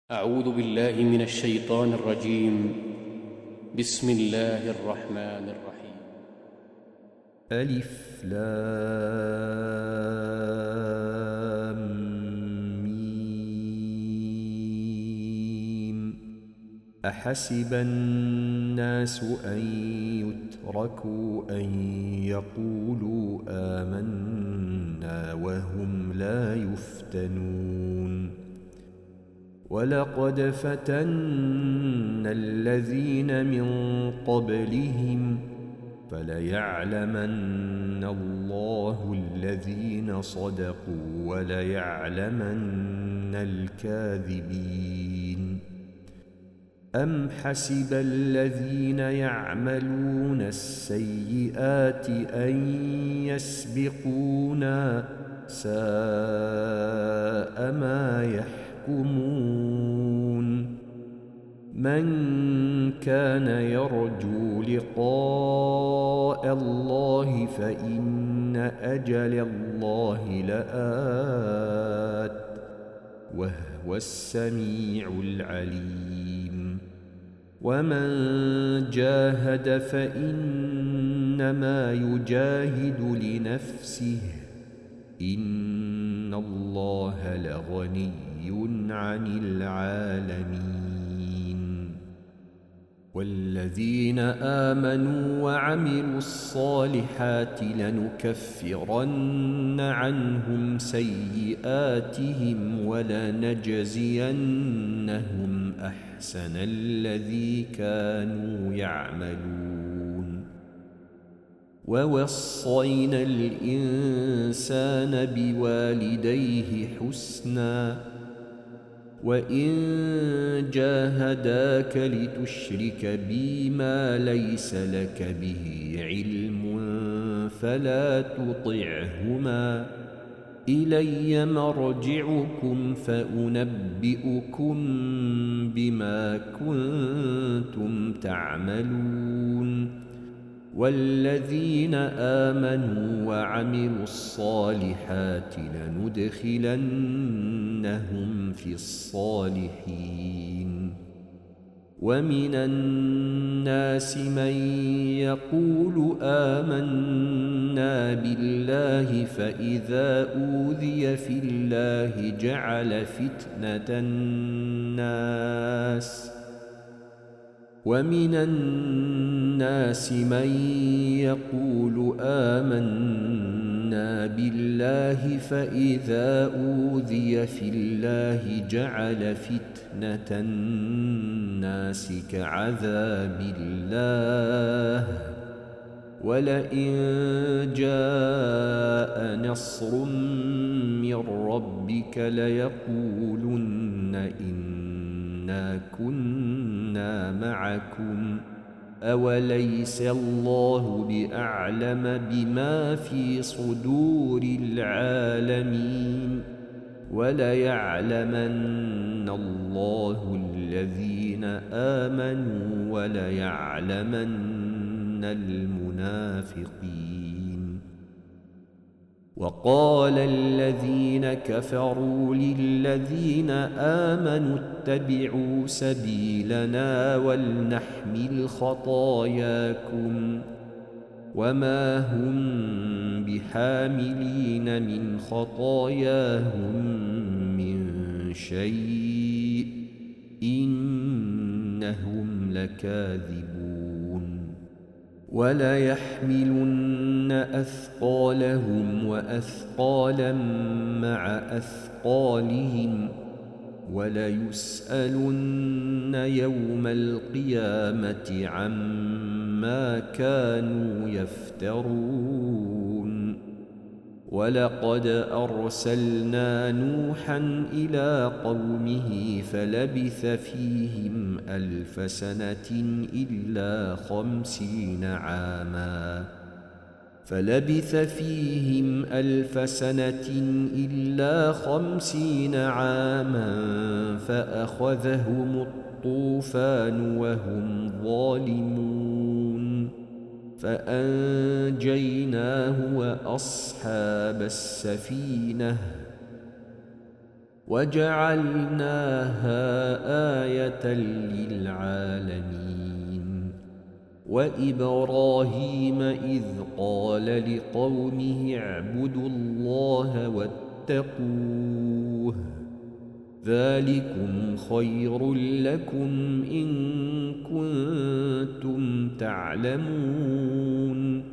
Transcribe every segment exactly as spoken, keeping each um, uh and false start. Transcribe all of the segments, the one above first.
أعوذ بالله من الشيطان الرجيم. بسم الله الرحمن الرحيم. ألف لام ميم. أحسب الناس أن يتركوا أن يقولوا آمنا وهم لا يفتنون. ولقد فتنا الذين من قبلهم فليعلمن الله الذين صدقوا وليعلمن الكاذبين. أم حسب الذين يعملون السيئات أن يسبقونا ساء ما يحكمون. من كان يرجو لقاء الله فإن أجل الله لآت وهو السميع العليم. ومن جاهد فإنما يجاهد لنفسه إن الله لغني عن العالمين. والذين آمنوا وعملوا الصالحات لنكفرن عنهم سيئاتهم ولنجزينهم أحسن الذي كانوا يعملون. ووصينا الإنسان بوالديه حسنا وإن جاهداك لتشرك بي ما ليس لك به علم فلا تطعهما إلي مرجعكم فأنبئكم بما كنتم تعملون. والذين آمنوا وعملوا الصالحات لندخلنهم في الصالحين. ومن الناس من يقول آمنا بالله فإذا أوذي في الله جعل فتنة الناس ومن الناس من يقول آمنا بالله فإذا أوذي في الله جعل فتنة الناس كعذاب الله ولئن جاء نصر من ربك ليقولن إنا كنا معكم أوليس الله بأعلم بما في صدور العالمين. وليعلمن الله الذين آمنوا وليعلمن المنافقين. وقال الذين كفروا للذين آمنوا اتبعوا سبيلنا ولنحمل خطاياكم وما هم بحاملين من خطاياهم من شيء إنهم لكاذبون. وليحملن أثقالهم وأثقالا مع أثقالهم وليسألن يوم القيامة عما كانوا يفترون. ولقد أرسلنا نوحا إلى قومه فلبث فيهم ألف سنة إلا خمسين عاما فلبث فيهم ألف سنة إلا خمسين عاما فأخذهم الطوفان وهم ظالمون فأنجيناه وأصحاب السفينة وجعلناها آيَةً لِلْعَالَمِينَ وَإِبْرَاهِيمَ إِذْ قَالَ لِقَوْمِهِ اعْبُدُوا اللَّهَ وَاتَّقُوهُ ذَلِكُمْ خَيْرٌ لَكُمْ إِن كُنتُمْ تَعْلَمُونَ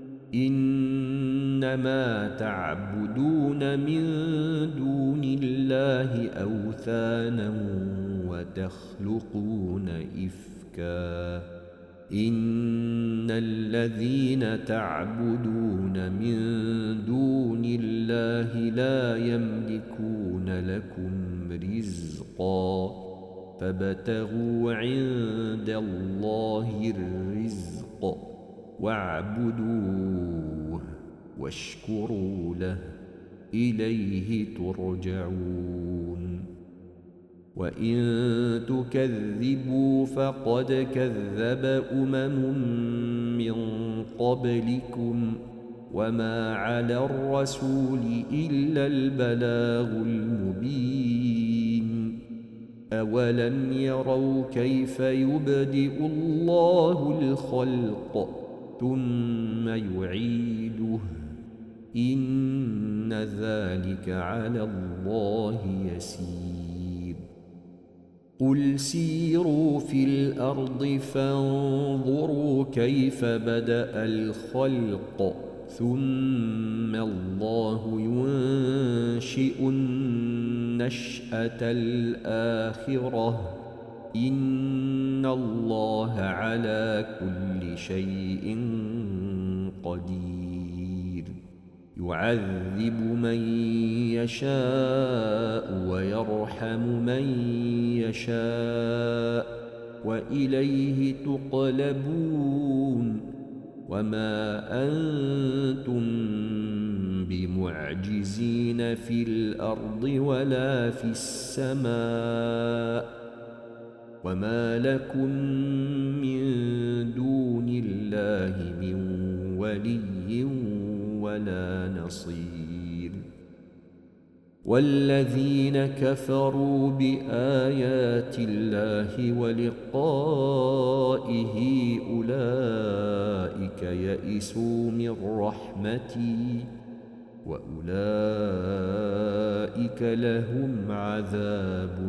إِنَّمَا تَعْبُدُونَ مِن دُونِ اللَّهِ أَوْثَانًا وَتَخْلُقُونَ إِفْكًا إِنَّ الَّذِينَ تَعْبُدُونَ مِن دُونِ اللَّهِ لَا يَمْلِكُونَ لَكُمْ رِزْقًا فَابْتَغُوا عِندَ اللَّهِ الرِّزْقَ وَاعْبُدُوهُ وَاشْكُرُوا لَهُ إِلَيْهِ تُرْجَعُونَ وَإِن تُكَذِّبُوا فَقَدْ كَذَّبَ أُمَمٌ مِّن قَبْلِكُمْ وَمَا عَلَى الرَّسُولِ إِلَّا الْبَلَاغُ الْمُبِينُ أَوَلَمْ يَرَوْا كَيْفَ يُبْدِئُ اللَّهُ الْخَلْقَ ثُمَّ يُعِيدُهُ إِنَّ ذَلِكَ عَلَى اللَّهِ يَسِيرٌ قُلْ سِيرُوا فِي الْأَرْضِ فَانظُرُوا كَيْفَ بَدَأَ الْخَلْقَ ثُمَّ اللَّهُ يُنشِئُ النَّشْأَةَ الْآخِرَةَ إِنَّ اللَّهَ عَلَى كُلِّ شَيْءٍ قَدِيرٌ يُعَذِّبُ مَن يَشَاءُ وَيَرْحَمُ مَن يَشَاءُ وَإِلَيْهِ تُقْلَبُونَ وَمَا أَنتُم بِمُعْجِزِينَ فِي الْأَرْضِ وَلَا فِي السَّمَاءِ وَمَا لَكُم مِّن دُونِ اللَّهِ مِن وَلِيٍّ وَلَا نَصِيرٍ وَالَّذِينَ كَفَرُوا بِآيَاتِ اللَّهِ وَلِقَائِهِ أُولَئِكَ يَئِسُوا مِن رَّحْمَتِي وَأُولَئِكَ لَهُمْ عَذَابٌ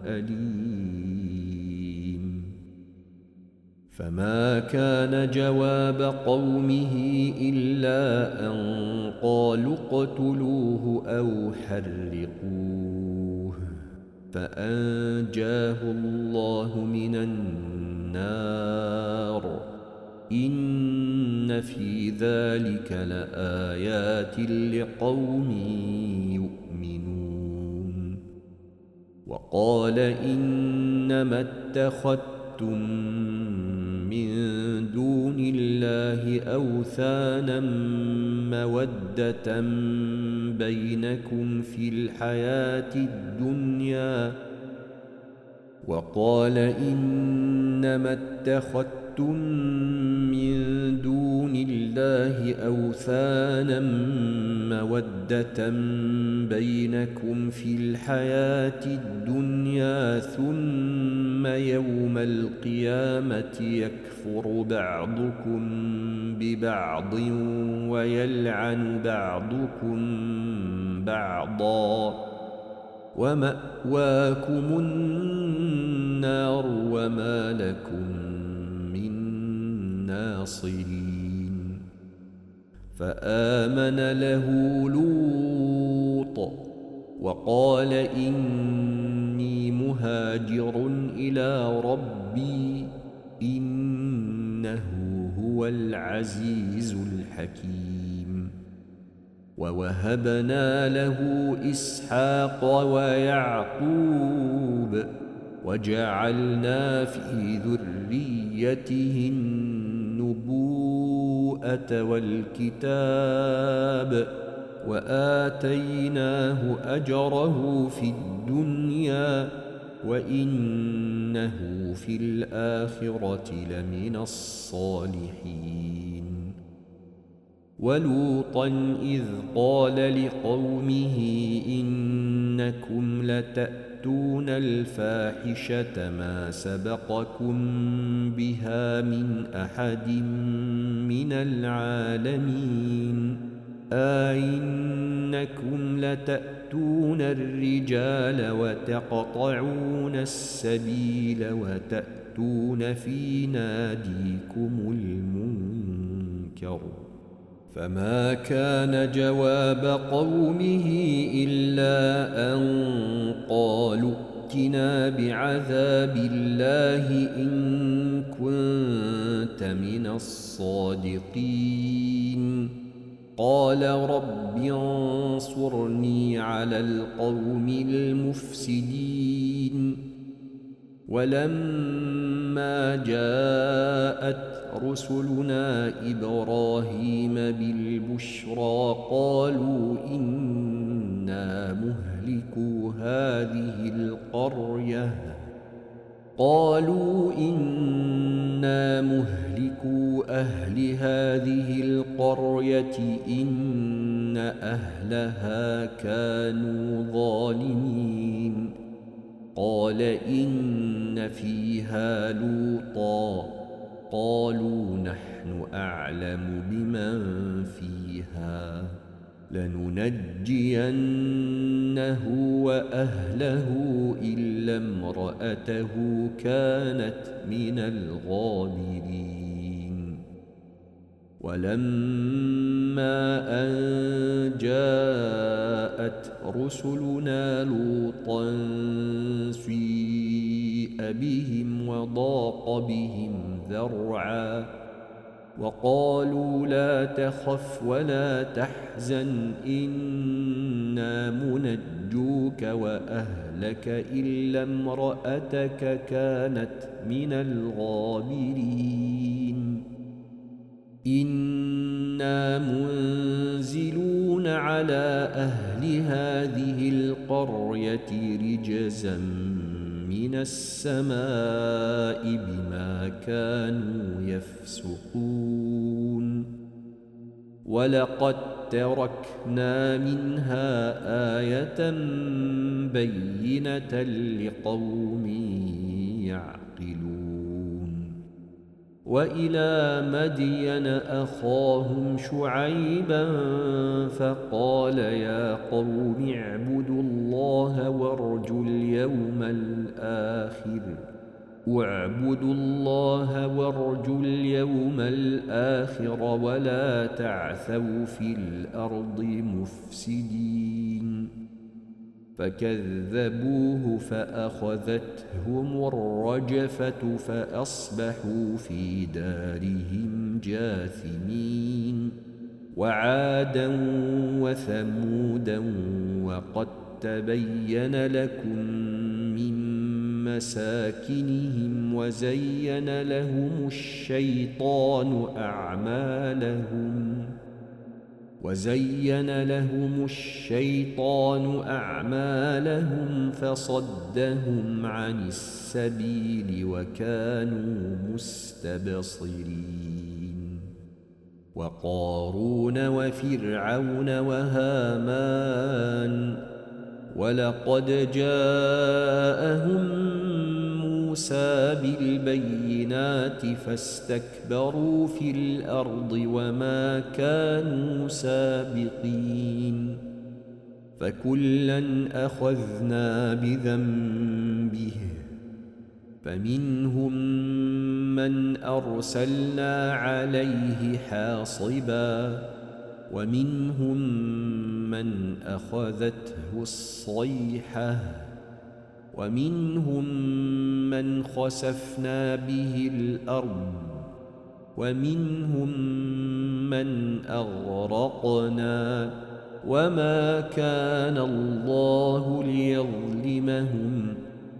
أَلِيمٌ فَمَا كَانَ جَوَابَ قَوْمِهِ إِلَّا أَن قَالُوا اقْتُلُوهُ أَوْ حَرِّقُوهُ فَأَنجَاهُ اللَّهُ مِنَ النَّارِ إِنَّ فِي ذَلِكَ لَآيَاتٍ لِقَوْمٍ يُؤْمِنُونَ وَقَالَ إِنَّمَا اتَّخَذْتُم مِّن دُونِ اللَّهِ أَوْثَانًا مَّوَدَّةً بَيْنَكُمْ فِي الْحَيَاةِ الدُّنْيَا وَقَالَ إِنَّمَا اتَّخَذْتُم مِّن دُونِ اللَّهِ أَوْثَانًا مَّوَدَّةً بَيْنَكُمْ فِي الْحَيَاةِ الدُّنْيَا ثُمَّ يَوْمَ الْقِيَامَةِ يَكْفُرُ بَعْضُكُم بِبَعْضٍ وَيَلْعَنُ بَعْضُكُم بَعْضًا وَمَأْوَاكُمُ النَّارُ وَمَا لَكُم مِّن نَّاصِرِينَ فَآمَنَ لَهُ لُوطٌ وَقَالَ إِنِّي مُهَاجِرٌ إِلَىٰ رَبِّي إِنَّهُ هُوَ الْعَزِيزُ الْحَكِيمُ وَوَهَبْنَا لَهُ إِسْحَاقَ وَيَعْقُوبَ وَجَعَلْنَا فِي ذُرِّيَّتِهِ النُّبُوءَةَ وَالْكِتَابَ وَآتَيْنَاهُ أَجْرَهُ فِي الدُّنْيَا وَإِنَّهُ فِي الْآخِرَةِ لَمِنَ الصَّالِحِينَ وَلُوطًا إِذْ قَالَ لِقَوْمِهِ إِنَّكُمْ لَتَأْتُونَ لتأتون الفاحشة ما سبقكم بها من أحد من العالمين أئنكم لتأتون الرجال وتقطعون السبيل وتأتون في ناديكم المنكر فما كان جواب قومه إلا أن قالوا ائتنا بعذاب الله إن كنت من الصادقين قال رب انصرني على القوم المفسدين ولما جاءت رسلنا إبراهيم بالبشرى قالوا إنا مهلكو هذه القرية قالوا إنا مهلكو أهل هذه القرية إن أهلها كانوا ظالمين قال إن فيها لوطا قالوا نحن أعلم بمن فيها لننجينه وأهله إلا امرأته كانت من الغابرين ولما أن جاءت رسلنا لوطا سيء بهم وضاق بهم ذرعا وقالوا لا تخف ولا تحزن إنا منجوك وأهلك إلا امرأتك كانت من الغابرين إنا منزلون على أهل هذه القرية رجزا من السماء بما كانوا يفسقون ولقد تركنا منها آية بينة لقوم يعقلون وإلى مدين أخاهم شعيبا فقال يا قوم اعبدوا الله وارجوا اليوم الآخر واعبدوا الله وارجوا اليوم الآخر ولا تعثوا في الأرض مفسدين فكذبوه فأخذتهم الرجفة فأصبحوا في دارهم جاثمين وعادا وثمودا وقد تبين لكم من مساكنهم وزين لهم الشيطان أعمالهم وزين لهم الشيطان أعمالهم فصدهم عن السبيل وكانوا مستبصرين وقارون وفرعون وهامان ولقد جاءهم موسى بالبينات فاستكبروا في الأرض وما كانوا سابقين فكلا أخذنا بذنبه فمنهم من أرسلنا عليه حاصبا ومنهم من أخذته الصيحة ومنهم من خسفنا به الأرض ومنهم من أغرقنا وما كان الله ليظلمهم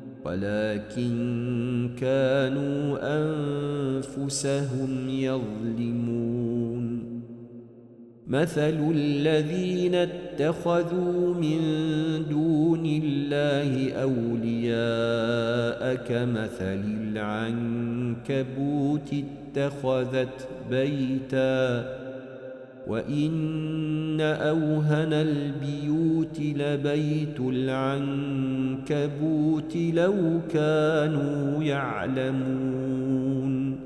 ولكن كانوا أنفسهم يظلمون مثل الذين اتخذوا من دون الله أولياء كمثل العنكبوت اتخذت بيتا وإن أوهن البيوت لبيت العنكبوت لو كانوا يعلمون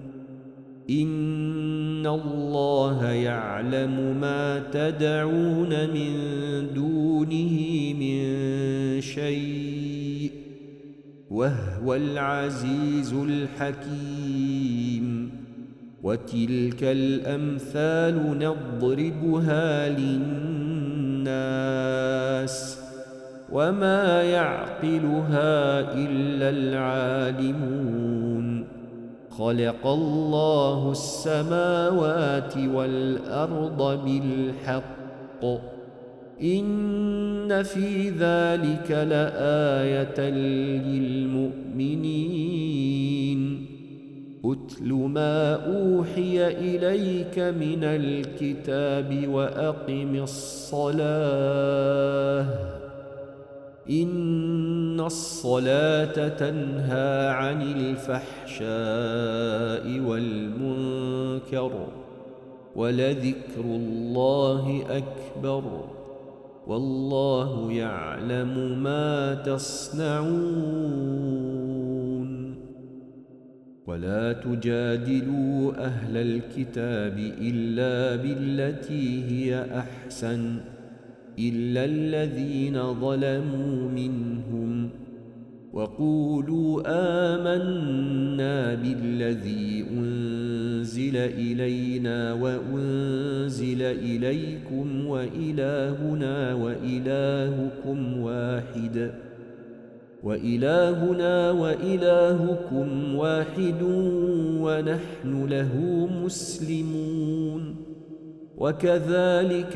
إن الله يعلم ما تدعون من دونه من شيء وهو العزيز الحكيم وتلك الأمثال نضربها للناس وما يعقلها إلا العالمون خلق الله السماوات والأرض بالحق إن في ذلك لآية للمؤمنين أتل ما أوحي إليك من الكتاب وأقم الصلاة إن الصلاة تنهى عن الفحشاء والمنكر ولذكر الله أكبر والله يعلم ما تصنعون ولا تجادلوا أهل الكتاب إلا بالتي هي أحسن إلا الذين ظلموا منهم وقولوا آمنا بالذي أنزل إلينا وأنزل إليكم وإلهنا وإلهكم واحد وإلهنا وإلهكم واحد ونحن له مسلمون وكذلك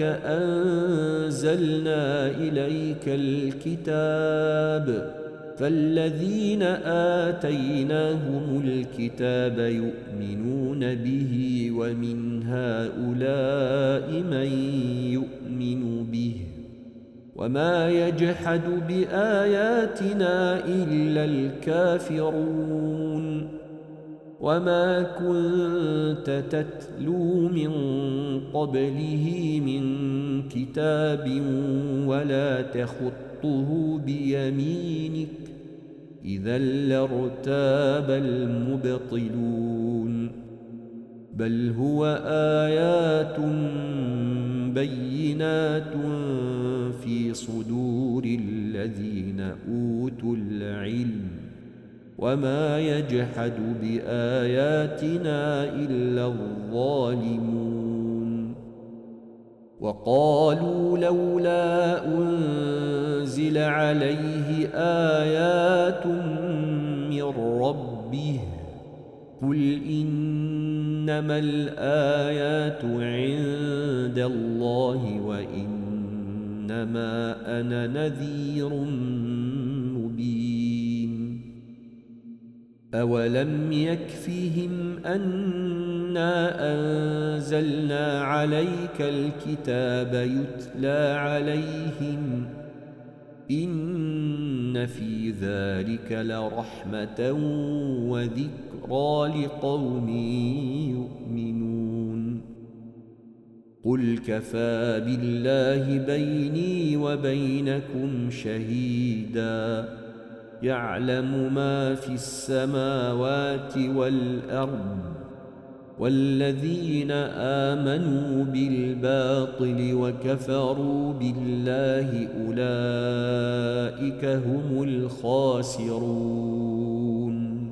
أنزلنا إليك الكتاب فالذين آتيناهم الكتاب يؤمنون به ومن هؤلاء من يؤمن به وما يجحد بآياتنا إلا الكافرون وما كنت تتلو من قبله من كتاب ولا تخطه بيمينك إذا لارتاب المبطلون بل هو آيات بينات في صدور الذين أوتوا العلم وما يجحد بآياتنا إلا الظالمون وقالوا لولا أنزل عليه آيات من ربه قل إنما الآيات عند الله وإنما أنا نذير مبين أولم يكفهم أنا أنزلنا عليك الكتاب يتلى عليهم إن في ذلك لرحمة وذكرى لقوم يؤمنون قل كفى بالله بيني وبينكم شهيدا يعلم ما في السماوات والأرض والذين آمنوا بالباطل وكفروا بالله أولئك هم الخاسرون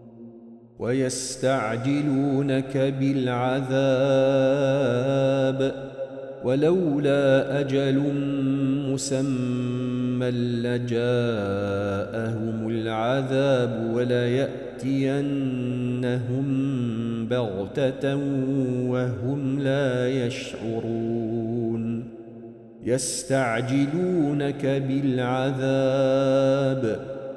ويستعجلونك بالعذاب ولولا أجل مسمى لجاءهم العذاب وليأتينهم بغتة وهم لا يشعرون يستعجلونك بالعذاب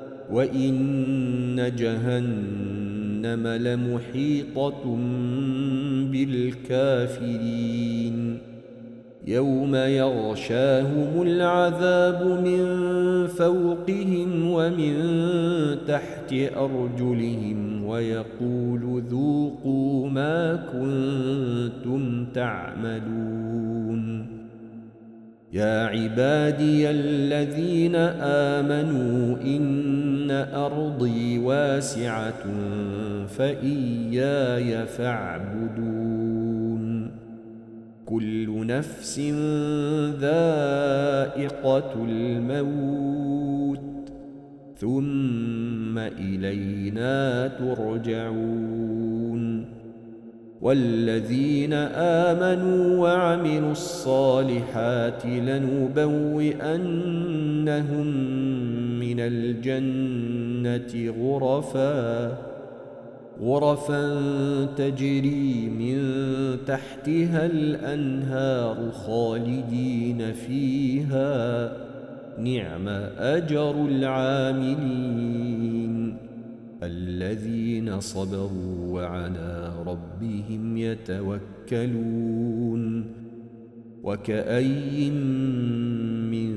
وإن جهنم لمحيطة بالكافرين يوم يغشاهم العذاب من فوقهم ومن تحت أرجلهم ويقول ذوقوا ما كنتم تعملون يا عبادي الذين آمنوا إن أرضي واسعة فإياي فاعبدون كل نفس ذائقة الموت ثم إلينا ترجعون والذين آمنوا وعملوا الصالحات لنبوئنهم من الجنة غرفا غرفا تجري من تحتها الأنهار خالدين فيها نعم أجر العاملين الذين صبروا وعلى ربهم يتوكلون وكأي من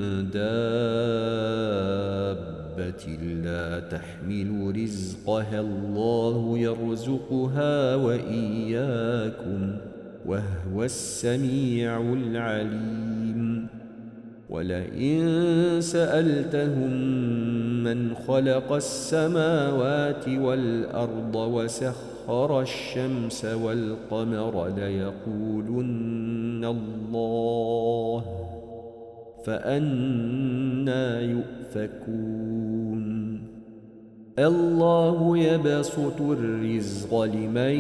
دابة لا تحمل رزقها الله يرزقها وإياكم وهو السميع العليم ولئن سألتهم من خلق السماوات والأرض وسخر الشمس والقمر ليقولن الله فأنى يؤفكون الله يبسط الرزق لمن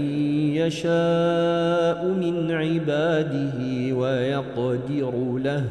يشاء من عباده ويقدر له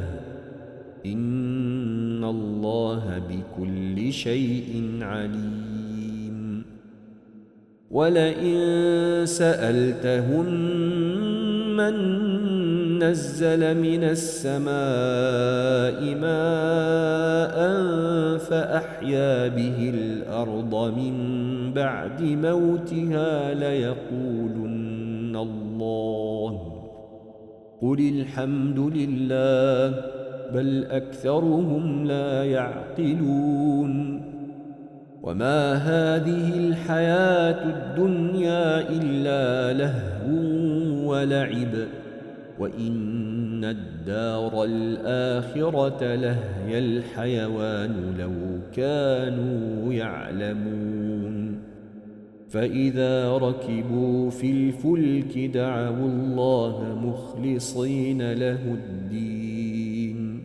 إن الله بكل شيء عليم ولئن سألتهم من نزل من السماء ماء فأحيا به الأرض من بعد موتها ليقولن الله قل الحمد لله بل أكثرهم لا يعقلون وما هذه الحياة الدنيا إلا لهو ولعب وإن الدار الآخرة لهي الحيوان لو كانوا يعلمون فإذا ركبوا في الفلك دعوا الله مخلصين له الدين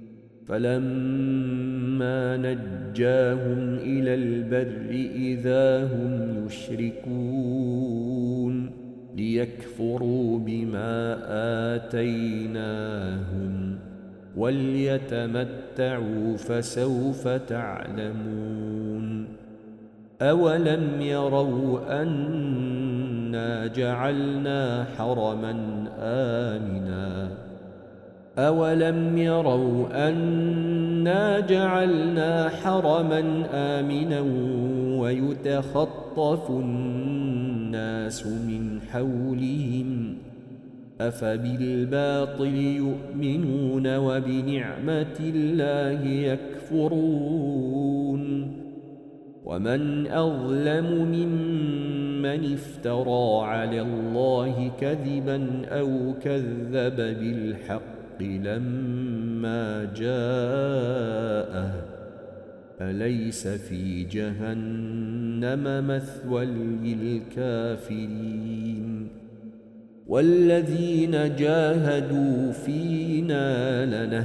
فلما نجاهم إلى البر إذا هم يشركون ليكفروا بما آتيناهم وليتمتعوا فسوف تعلمون أولم يروا أنا جعلنا حرما آمنا أولم يروا أنا جعلنا حرما آمنا ويتخطف الناس من حولهم أفبالباطل يؤمنون وبنعمة الله يكفرون ومن أظلم ممن افترى على الله كذبا أو كذب بالحق لما جاءه أليس في جهنم مثوى للكافرين والذين جاهدوا فينا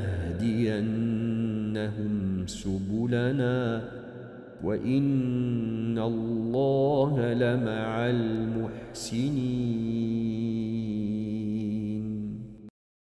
لنهدينهم سبلنا وإن الله لمع المحسنين